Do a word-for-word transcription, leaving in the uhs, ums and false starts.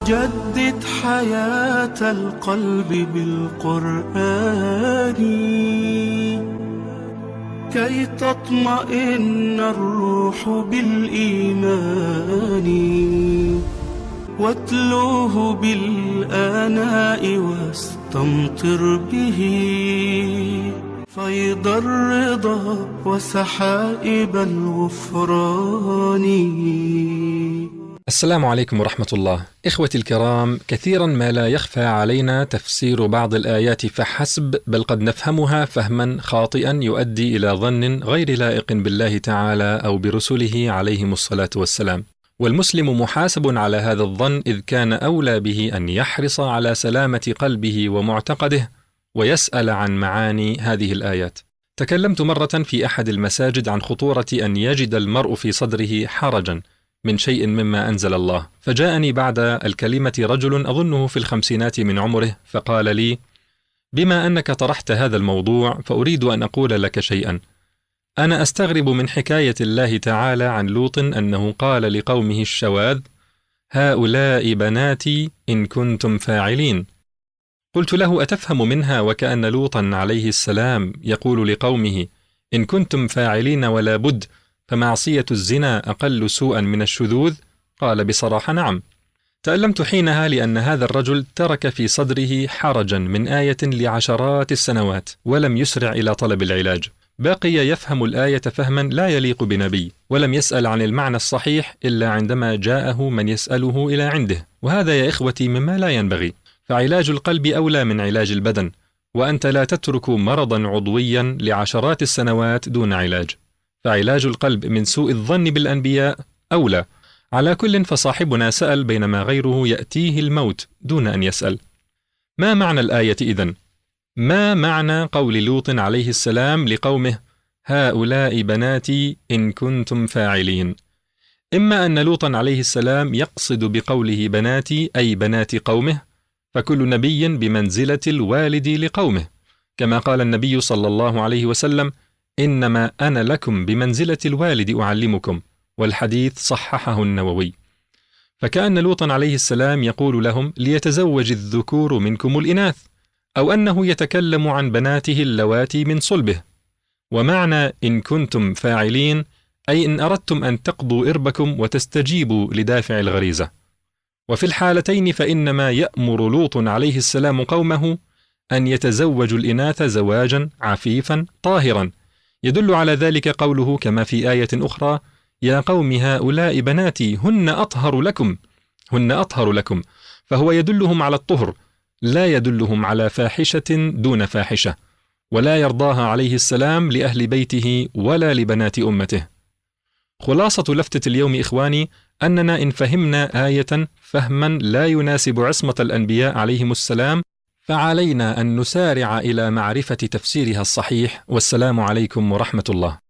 جدد حياة القلب بالقرآن كي تطمئن الروح بالإيمان، واتلوه بالآناء واستمطر به فيض الرضا وسحائب الغفران. السلام عليكم ورحمة الله. إخوتي الكرام، كثيرا ما لا يخفى علينا تفسير بعض الآيات فحسب، بل قد نفهمها فهما خاطئا يؤدي إلى ظن غير لائق بالله تعالى أو برسله عليهم الصلاة والسلام، والمسلم محاسب على هذا الظن، إذ كان أولى به أن يحرص على سلامة قلبه ومعتقده ويسأل عن معاني هذه الآيات. تكلمت مرة في أحد المساجد عن خطورة أن يجد المرء في صدره حرجا من شيء مما أنزل الله، فجاءني بعد الكلمة رجل أظنه في الخمسينات من عمره، فقال لي: بما أنك طرحت هذا الموضوع فأريد أن أقول لك شيئا. أنا أستغرب من حكاية الله تعالى عن لوط أنه قال لقومه الشواذ: هؤلاء بناتي إن كنتم فاعلين. قلت له: أتفهم منها وكأن لوطا عليه السلام يقول لقومه: إن كنتم فاعلين ولا بد، فمعصية الزنا أقل سوءا من الشذوذ؟ قال: بصراحة نعم. تألمت حينها، لأن هذا الرجل ترك في صدره حرجا من آية لعشرات السنوات ولم يسرع إلى طلب العلاج، بقي يفهم الآية فهما لا يليق بنبي، ولم يسأل عن المعنى الصحيح إلا عندما جاءه من يسأله إلى عنده، وهذا يا إخوتي مما لا ينبغي. فعلاج القلب أولى من علاج البدن، وأنت لا تترك مرضا عضويا لعشرات السنوات دون علاج، فعلاج القلب من سوء الظن بالأنبياء أولى. على كل، فصاحبنا سأل بينما غيره يأتيه الموت دون أن يسأل. ما معنى الآية إذن؟ ما معنى قول لوط عليه السلام لقومه: هؤلاء بناتي إن كنتم فاعلين؟ إما أن لوطا عليه السلام يقصد بقوله بناتي أي بنات قومه، فكل نبي بمنزلة الوالد لقومه، كما قال النبي صلى الله عليه وسلم: إنما أنا لكم بمنزلة الوالد أعلمكم، والحديث صححه النووي. فكأن لوطا عليه السلام يقول لهم ليتزوج الذكور منكم الإناث، أو أنه يتكلم عن بناته اللواتي من صلبه. ومعنى إن كنتم فاعلين أي إن أردتم أن تقضوا إربكم وتستجيبوا لدافع الغريزة. وفي الحالتين فإنما يأمر لوط عليه السلام قومه أن يتزوجوا الإناث زواجا عفيفا طاهرا. يدل على ذلك قوله كما في آية أخرى: يا قوم هؤلاء بناتي هن أطهر لكم، هن أطهر لكم، فهو يدلهم على الطهر، لا يدلهم على فاحشة دون فاحشة، ولا يرضاها عليه السلام لأهل بيته ولا لبنات أمته. خلاصة لفتة اليوم إخواني أننا إن فهمنا آية فهما لا يناسب عصمة الأنبياء عليهم السلام، فعلينا أن نسارع إلى معرفة تفسيرها الصحيح. والسلام عليكم ورحمة الله.